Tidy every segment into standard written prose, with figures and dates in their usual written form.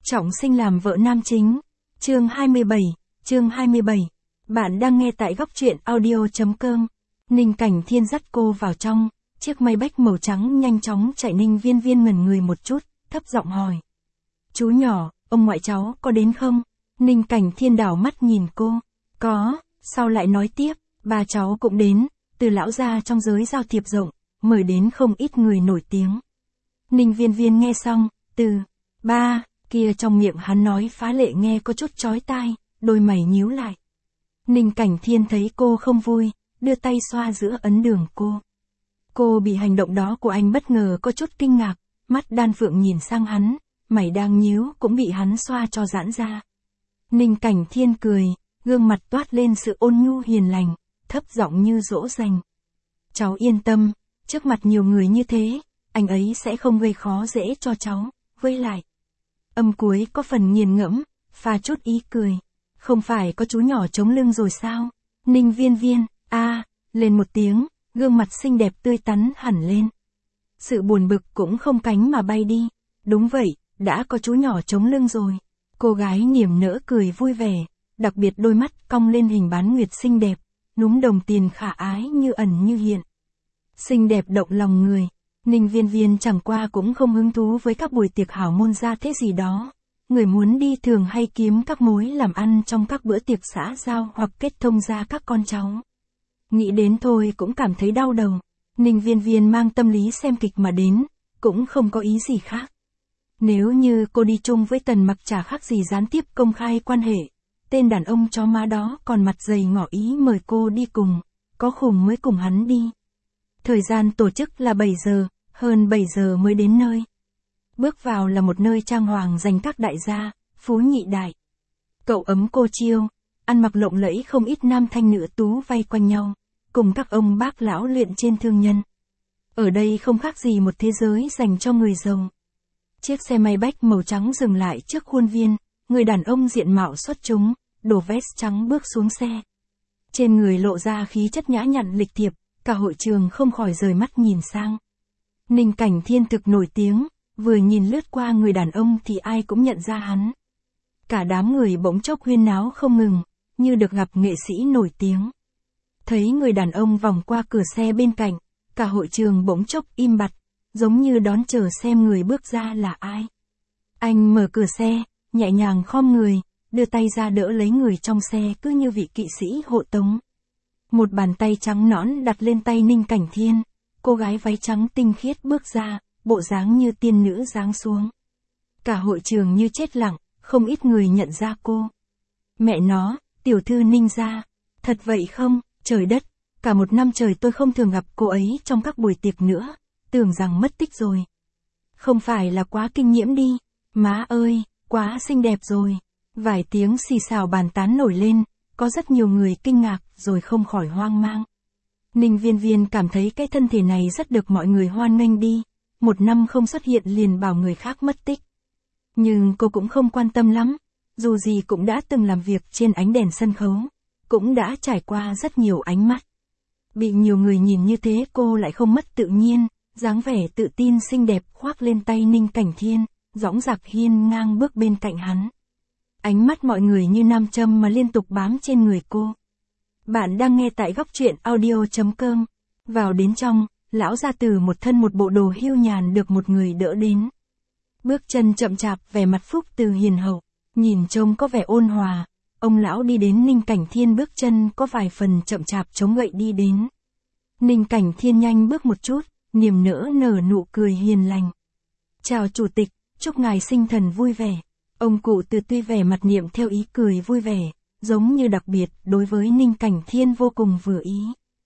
Trọng sinh làm vợ nam chính. Chương 27. Bạn đang nghe tại góc truyện audio.com. Ninh Cảnh Thiên dắt cô vào trong, chiếc Maybach màu trắng nhanh chóng chạy. Ninh Viên Viên ngẩn người một chút, thấp giọng hỏi. Chú nhỏ, ông ngoại cháu có đến không? Ninh Cảnh Thiên đảo mắt nhìn cô. Có, sau lại nói tiếp, ba cháu cũng đến, từ lão gia trong giới giao thiệp rộng, mời đến không ít người nổi tiếng. Ninh Viên Viên nghe xong, từ ba kia trong miệng hắn nói phá lệ nghe có chút chói tai, đôi mày nhíu lại. Ninh Cảnh Thiên thấy cô không vui, đưa tay xoa giữa ấn đường cô. Cô bị hành động đó của anh bất ngờ có chút kinh ngạc, mắt đan phượng nhìn sang hắn, mày đang nhíu cũng bị hắn xoa cho giãn ra. Ninh Cảnh Thiên cười, gương mặt toát lên sự ôn nhu hiền lành, thấp giọng như dỗ dành. Cháu yên tâm, trước mặt nhiều người như thế, anh ấy sẽ không gây khó dễ cho cháu, với lại. Âm cuối có phần nghiền ngẫm, pha chút ý cười. Không phải có chú nhỏ chống lưng rồi sao? Ninh Viên Viên, lên một tiếng, gương mặt xinh đẹp tươi tắn hẳn lên. Sự buồn bực cũng không cánh mà bay đi. Đúng vậy, đã có chú nhỏ chống lưng rồi. Cô gái niềm nở cười vui vẻ, đặc biệt đôi mắt cong lên hình bán nguyệt xinh đẹp, núm đồng tiền khả ái như ẩn như hiện. Xinh đẹp động lòng người. Ninh Viên Viên chẳng qua cũng không hứng thú với các buổi tiệc hảo môn gia thế gì đó. Người muốn đi thường hay kiếm các mối làm ăn trong các bữa tiệc xã giao hoặc kết thông gia các con cháu. Nghĩ đến thôi cũng cảm thấy đau đầu. Ninh Viên Viên mang tâm lý xem kịch mà đến, cũng không có ý gì khác. Nếu như cô đi chung với Tần Mặc chả khác gì gián tiếp công khai quan hệ. Tên đàn ông chó má đó còn mặt dày ngỏ ý mời cô đi cùng, có khùng mới cùng hắn đi. Thời gian tổ chức là 7 giờ, hơn 7 giờ mới đến nơi. Bước vào là một nơi trang hoàng dành các đại gia, phú nhị đại. Cậu ấm cô chiêu, ăn mặc lộng lẫy không ít nam thanh nữ tú vây quanh nhau, cùng các ông bác lão luyện trên thương nhân. Ở đây không khác gì một thế giới dành cho người giàu. Chiếc xe Maybach màu trắng dừng lại trước khuôn viên, người đàn ông diện mạo xuất chúng, đồ vest trắng bước xuống xe. Trên người lộ ra khí chất nhã nhặn lịch thiệp, cả hội trường không khỏi rời mắt nhìn sang. Ninh Cảnh Thiên thực nổi tiếng, vừa nhìn lướt qua người đàn ông thì ai cũng nhận ra hắn. Cả đám người bỗng chốc huyên náo không ngừng, như được gặp nghệ sĩ nổi tiếng. Thấy người đàn ông vòng qua cửa xe bên cạnh, cả hội trường bỗng chốc im bặt, giống như đón chờ xem người bước ra là ai. Anh mở cửa xe, nhẹ nhàng khom người, đưa tay ra đỡ lấy người trong xe cứ như vị kỵ sĩ hộ tống. Một bàn tay trắng nõn đặt lên tay Ninh Cảnh Thiên, cô gái váy trắng tinh khiết bước ra, bộ dáng như tiên nữ giáng xuống. Cả hội trường như chết lặng, không ít người nhận ra cô. Mẹ nó, tiểu thư Ninh gia, thật vậy không, trời đất, cả một năm trời tôi không thường gặp cô ấy trong các buổi tiệc nữa, tưởng rằng mất tích rồi. Không phải là quá kinh nhiễm đi, má ơi, quá xinh đẹp rồi. Vài tiếng xì xào bàn tán nổi lên, có rất nhiều người kinh ngạc rồi không khỏi hoang mang. Ninh Viên Viên cảm thấy cái thân thể này rất được mọi người hoan nghênh đi. Một năm không xuất hiện liền bảo người khác mất tích. Nhưng cô cũng không quan tâm lắm, dù gì cũng đã từng làm việc trên ánh đèn sân khấu, cũng đã trải qua rất nhiều ánh mắt. Bị nhiều người nhìn như thế cô lại không mất tự nhiên, dáng vẻ tự tin xinh đẹp khoác lên tay Ninh Cảnh Thiên, dõng dạc hiên ngang bước bên cạnh hắn. Ánh mắt mọi người như nam châm mà liên tục bám trên người cô. Bạn đang nghe tại góc truyện audio.com. Vào đến trong, lão gia tử một thân một bộ đồ hiu nhàn được một người đỡ đến. Bước chân chậm chạp, vẻ mặt phúc từ hiền hậu, nhìn trông có vẻ ôn hòa. Ông lão đi đến Ninh Cảnh Thiên, bước chân có vài phần chậm chạp chống gậy đi đến. Ninh Cảnh Thiên nhanh bước một chút, niềm nở nở nụ cười hiền lành. Chào chủ tịch, chúc ngài sinh thần vui vẻ. Ông cụ từ tuy vẻ mặt niệm theo ý cười vui vẻ, giống như đặc biệt đối với Ninh Cảnh Thiên vô cùng vừa ý.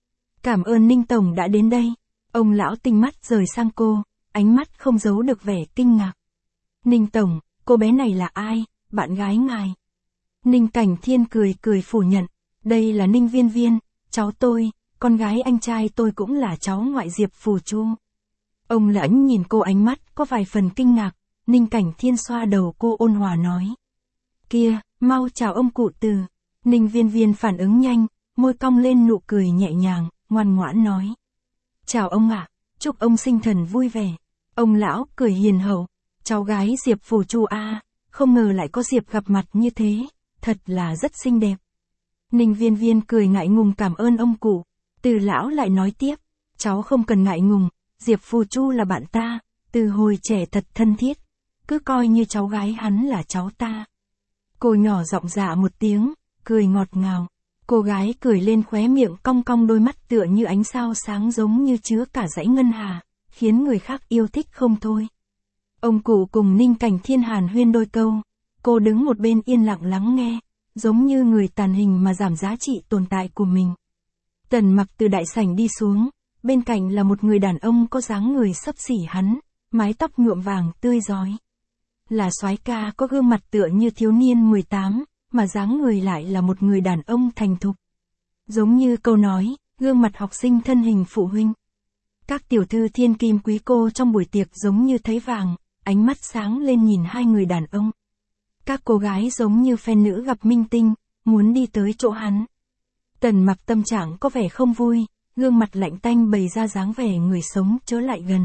Cảm ơn Ninh Tổng đã đến đây. Ông lão tinh mắt rời sang cô, ánh mắt không giấu được vẻ kinh ngạc. Ninh Tổng, cô bé này là ai, bạn gái ngài? Ninh Cảnh Thiên cười phủ nhận, đây là Ninh Viên Viên, cháu tôi, con gái anh trai tôi cũng là cháu ngoại Diệp Phù Chu. Ông lãnh nhìn cô, ánh mắt có vài phần kinh ngạc. Ninh Cảnh Thiên xoa đầu cô ôn hòa nói. Kia, mau chào ông cụ từ. Ninh Viên Viên phản ứng nhanh, môi cong lên nụ cười nhẹ nhàng, ngoan ngoãn nói. Chào ông ạ, chúc ông sinh thần vui vẻ. Ông lão cười hiền hậu. Cháu gái Diệp Phù Chu không ngờ lại có dịp gặp mặt như thế, thật là rất xinh đẹp. Ninh Viên Viên cười ngại ngùng cảm ơn ông cụ. Từ lão lại nói tiếp, cháu không cần ngại ngùng, Diệp Phù Chu là bạn ta, từ hồi trẻ thật thân thiết, cứ coi như cháu gái hắn là cháu ta. Cô nhỏ giọng dạ một tiếng, cười ngọt ngào. Cô gái cười lên khóe miệng cong cong đôi mắt tựa như ánh sao sáng giống như chứa cả dãy ngân hà, khiến người khác yêu thích không thôi. Ông cụ cùng Ninh Cảnh Thiên hàn huyên đôi câu, cô đứng một bên yên lặng lắng nghe, giống như người tàn hình mà giảm giá trị tồn tại của mình. Tần Mặc từ đại sảnh đi xuống, bên cạnh là một người đàn ông có dáng người xấp xỉ hắn, mái tóc nhuộm vàng tươi rói. Là soái ca có gương mặt tựa như thiếu niên 18, mà dáng người lại là một người đàn ông thành thục. Giống như câu nói, gương mặt học sinh thân hình phụ huynh. Các tiểu thư thiên kim quý cô trong buổi tiệc giống như thấy vàng, ánh mắt sáng lên nhìn hai người đàn ông. Các cô gái giống như fan nữ gặp minh tinh, muốn đi tới chỗ hắn. Tần Mặc tâm trạng có vẻ không vui, gương mặt lạnh tanh bày ra dáng vẻ người sống chớ lại gần.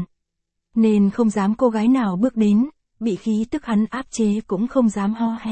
Nên không dám cô gái nào bước đến, bị khí tức hắn áp chế cũng không dám ho he.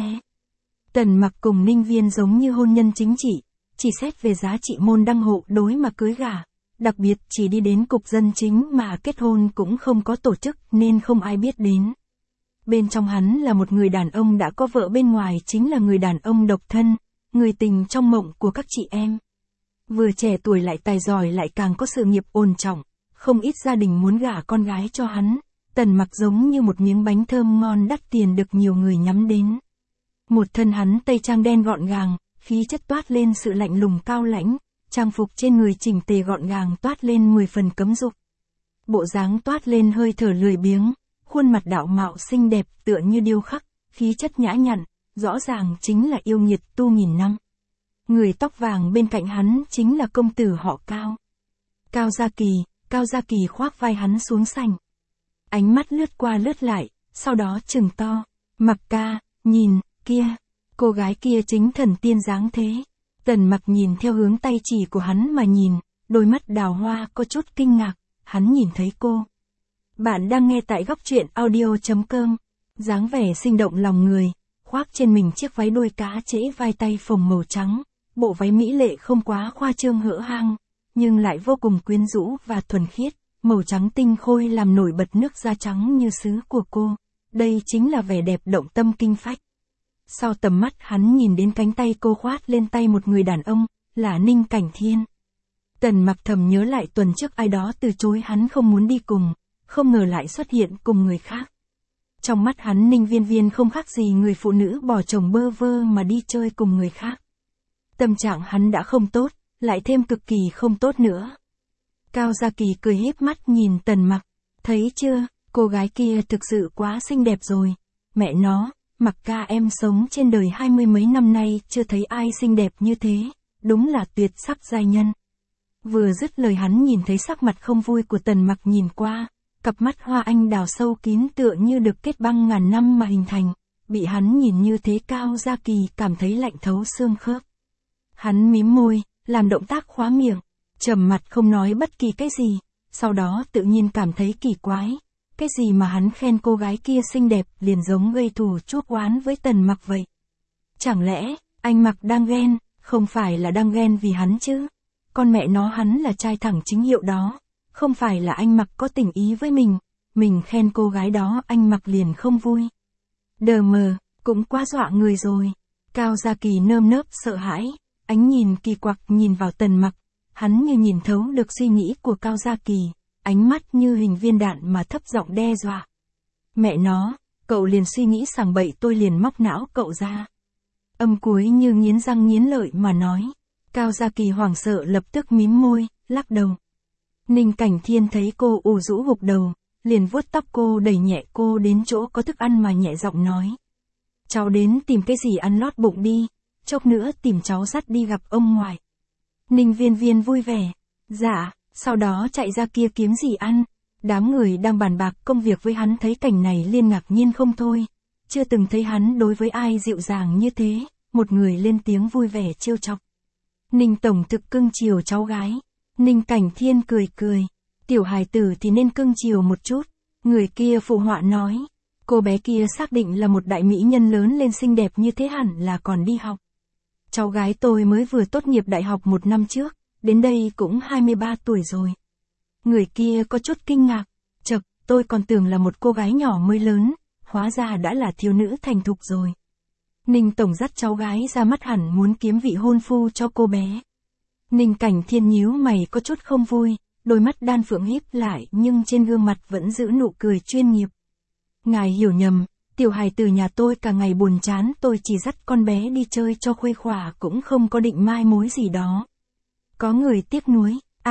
Tần Mặc cùng Ninh Viên giống như hôn nhân chính trị, chỉ xét về giá trị môn đăng hộ đối mà cưới gả, đặc biệt chỉ đi đến cục dân chính mà kết hôn cũng không có tổ chức nên không ai biết đến. Bên trong hắn là một người đàn ông đã có vợ, bên ngoài chính là người đàn ông độc thân, người tình trong mộng của các chị em. Vừa trẻ tuổi lại tài giỏi lại càng có sự nghiệp ổn trọng, không ít gia đình muốn gả con gái cho hắn. Tần Mặc giống như một miếng bánh thơm ngon đắt tiền được nhiều người nhắm đến. Một thân hắn tây trang đen gọn gàng, khí chất toát lên sự lạnh lùng cao lãnh, trang phục trên người chỉnh tề gọn gàng toát lên 10 phần cấm dục. Bộ dáng toát lên hơi thở lười biếng, khuôn mặt đạo mạo xinh đẹp tựa như điêu khắc, khí chất nhã nhặn, rõ ràng chính là yêu nghiệt tu nghìn năm. Người tóc vàng bên cạnh hắn chính là công tử họ Cao. Cao Gia Kỳ khoác vai hắn xuống sảnh. Ánh mắt lướt qua lướt lại, sau đó trừng to, Mặc ca, nhìn, kia, cô gái kia chính thần tiên dáng thế. Tần Mặc nhìn theo hướng tay chỉ của hắn mà nhìn, đôi mắt đào hoa có chút kinh ngạc, hắn nhìn thấy cô. Bạn đang nghe tại góc truyện audio.com, dáng vẻ sinh động lòng người, khoác trên mình chiếc váy đuôi cá trễ vai tay phồng màu trắng, bộ váy mỹ lệ không quá khoa trương hở hang, nhưng lại vô cùng quyến rũ và thuần khiết, màu trắng tinh khôi làm nổi bật nước da trắng như sứ của cô. Đây chính là vẻ đẹp động tâm kinh phách. Sau tầm mắt hắn nhìn đến cánh tay cô khoát lên tay một người đàn ông, là Ninh Cảnh Thiên. Tần Mặc thầm nhớ lại tuần trước ai đó từ chối hắn không muốn đi cùng, không ngờ lại xuất hiện cùng người khác. Trong mắt hắn Ninh Viên Viên không khác gì người phụ nữ bỏ chồng bơ vơ mà đi chơi cùng người khác. Tâm trạng hắn đã không tốt, lại thêm cực kỳ không tốt nữa. Cao Gia Kỳ cười híp mắt nhìn Tần Mặc, thấy chưa, cô gái kia thực sự quá xinh đẹp rồi. Mẹ nó, Mặc ca em sống trên đời 20 mấy năm nay chưa thấy ai xinh đẹp như thế, đúng là tuyệt sắc giai nhân. Vừa dứt lời hắn nhìn thấy sắc mặt không vui của Tần Mặc nhìn qua, cặp mắt hoa anh đào sâu kín tựa như được kết băng ngàn năm mà hình thành, bị hắn nhìn như thế Cao Gia Kỳ cảm thấy lạnh thấu xương khớp. Hắn mím môi, làm động tác khóa miệng, trầm mặt không nói bất kỳ cái gì, sau đó tự nhiên cảm thấy kỳ quái. Cái gì mà hắn khen cô gái kia xinh đẹp liền giống gây thù chuốc oán với Tần Mặc vậy? Chẳng lẽ, anh Mặc đang ghen, không phải là đang ghen vì hắn chứ? Con mẹ nó hắn là trai thẳng chính hiệu đó, không phải là anh Mặc có tình ý với mình khen cô gái đó anh Mặc liền không vui. Đờ mờ, cũng quá dọa người rồi. Cao Gia Kỳ nơm nớp sợ hãi, ánh nhìn kỳ quặc nhìn vào Tần Mặc, hắn như nhìn thấu được suy nghĩ của Cao Gia Kỳ. Ánh mắt như hình viên đạn mà thấp giọng đe dọa. Mẹ nó, cậu liền suy nghĩ sảng bậy tôi liền móc não cậu ra. Âm cuối như nghiến răng nghiến lợi mà nói. Cao Gia Kỳ hoảng sợ lập tức mím môi, lắc đầu. Ninh Cảnh Thiên thấy cô ù rũ gục đầu, liền vuốt tóc cô đẩy nhẹ cô đến chỗ có thức ăn mà nhẹ giọng nói. Cháu đến tìm cái gì ăn lót bụng đi, chốc nữa tìm cháu dắt đi gặp ông ngoại. Ninh Viên Viên vui vẻ. Dạ. Sau đó chạy ra kia kiếm gì ăn. Đám người đang bàn bạc công việc với hắn thấy cảnh này liên ngạc nhiên không thôi. Chưa từng thấy hắn đối với ai dịu dàng như thế, một người lên tiếng vui vẻ trêu chọc. Ninh tổng thực cưng chiều cháu gái. Ninh Cảnh Thiên cười cười. Tiểu hài tử thì nên cưng chiều một chút. Người kia phụ họa nói. Cô bé kia xác định là một đại mỹ nhân lớn lên xinh đẹp như thế hẳn là còn đi học. Cháu gái tôi mới vừa tốt nghiệp đại học 1 năm trước, đến đây cũng 23 tuổi rồi. Người kia có chút kinh ngạc, chậc, tôi còn tưởng là một cô gái nhỏ mới lớn, hóa ra đã là thiếu nữ thành thục rồi. Ninh Tổng dắt cháu gái ra mắt hẳn muốn kiếm vị hôn phu cho cô bé. Ninh Cảnh Thiên nhíu mày có chút không vui, đôi mắt đan phượng híp lại nhưng trên gương mặt vẫn giữ nụ cười chuyên nghiệp. Ngài hiểu nhầm, tiểu hài từ nhà tôi cả ngày buồn chán, tôi chỉ dắt con bé đi chơi cho khuây khỏa cũng không có định mai mối gì đó. Có người tiếc nuối,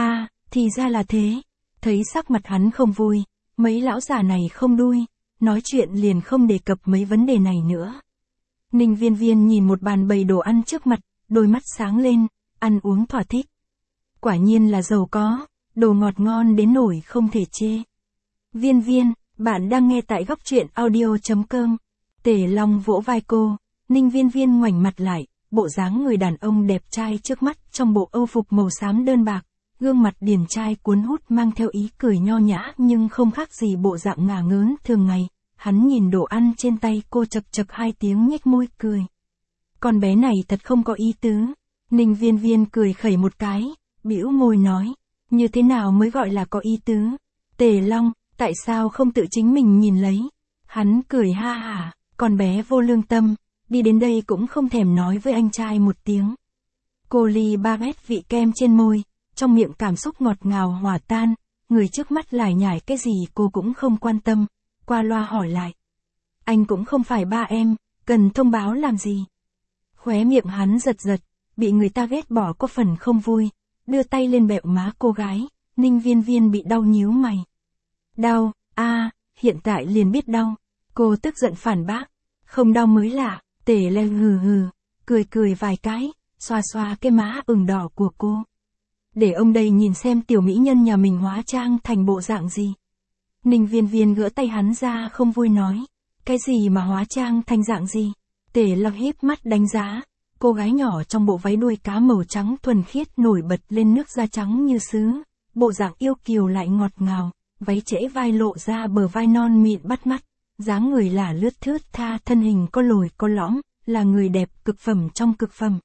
thì ra là thế. Thấy sắc mặt hắn không vui, mấy lão già này không đuôi, nói chuyện liền không đề cập mấy vấn đề này nữa. Ninh Viên Viên nhìn một bàn bày đồ ăn trước mặt, đôi mắt sáng lên, ăn uống thỏa thích. Quả nhiên là giàu có, đồ ngọt ngon đến nỗi không thể chê. Viên Viên, bạn đang nghe tại góc truyện audio.com. Tề Long vỗ vai cô, Ninh Viên Viên ngoảnh mặt lại, bộ dáng người đàn ông đẹp trai trước mắt trong bộ âu phục màu xám đơn bạc, gương mặt điển trai cuốn hút mang theo ý cười nho nhã nhưng không khác gì bộ dạng ngả ngớn thường ngày. Hắn nhìn đồ ăn trên tay cô chật chật 2 tiếng nhếch môi cười. Con bé này thật không có ý tứ. Ninh Viên Viên cười khẩy một cái, bĩu môi nói, như thế nào mới gọi là có ý tứ? Tề Long, tại sao không tự chính mình nhìn lấy? Hắn cười ha hả, con bé vô lương tâm, đi đến đây cũng không thèm nói với anh trai một tiếng. Cô ly baguette vị kem trên môi, trong miệng cảm xúc ngọt ngào hòa tan, người trước mắt lải nhải cái gì cô cũng không quan tâm, qua loa hỏi lại. Anh cũng không phải ba em, cần thông báo làm gì? Khóe miệng hắn giật giật, bị người ta ghét bỏ có phần không vui, đưa tay lên bẹo má cô gái, Ninh Viên Viên bị đau nhíu mày. Đau, hiện tại liền biết đau. Cô tức giận phản bác, không đau mới lạ. Tề Lê hừ hừ, cười vài cái, xoa xoa cái má ửng đỏ của cô. Để ông đây nhìn xem tiểu mỹ nhân nhà mình hóa trang thành bộ dạng gì. Ninh Viên Viên gỡ tay hắn ra không vui nói, cái gì mà hóa trang thành dạng gì? Tề Lê híp mắt đánh giá, cô gái nhỏ trong bộ váy đuôi cá màu trắng thuần khiết nổi bật lên nước da trắng như sứ, bộ dạng yêu kiều lại ngọt ngào, váy trễ vai lộ ra bờ vai non mịn bắt mắt, dáng người là lướt thướt tha, thân hình có lồi có lõm, là người đẹp cực phẩm trong cực phẩm.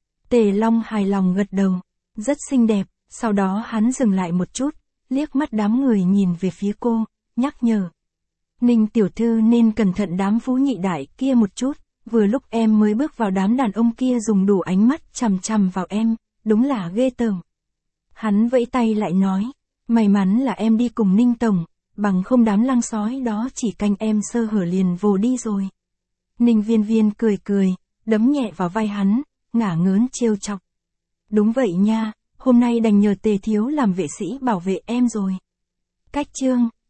Tề Long hài lòng gật đầu, rất xinh đẹp, sau đó hắn dừng lại một chút, liếc mắt đám người nhìn về phía cô, nhắc nhở. Ninh tiểu thư nên cẩn thận đám phú nhị đại kia một chút, vừa lúc em mới bước vào đám đàn ông kia dùng đủ ánh mắt chằm chằm vào em, đúng là ghê tởm. Hắn vẫy tay lại nói, may mắn là em đi cùng Ninh tổng, bằng không đám lang sói đó chỉ canh em sơ hở liền vồ đi rồi. Ninh Viên Viên cười, đấm nhẹ vào vai hắn, ngả ngớn trêu chọc. Đúng vậy nha, hôm nay đành nhờ Tề thiếu làm vệ sĩ bảo vệ em rồi. Cách chương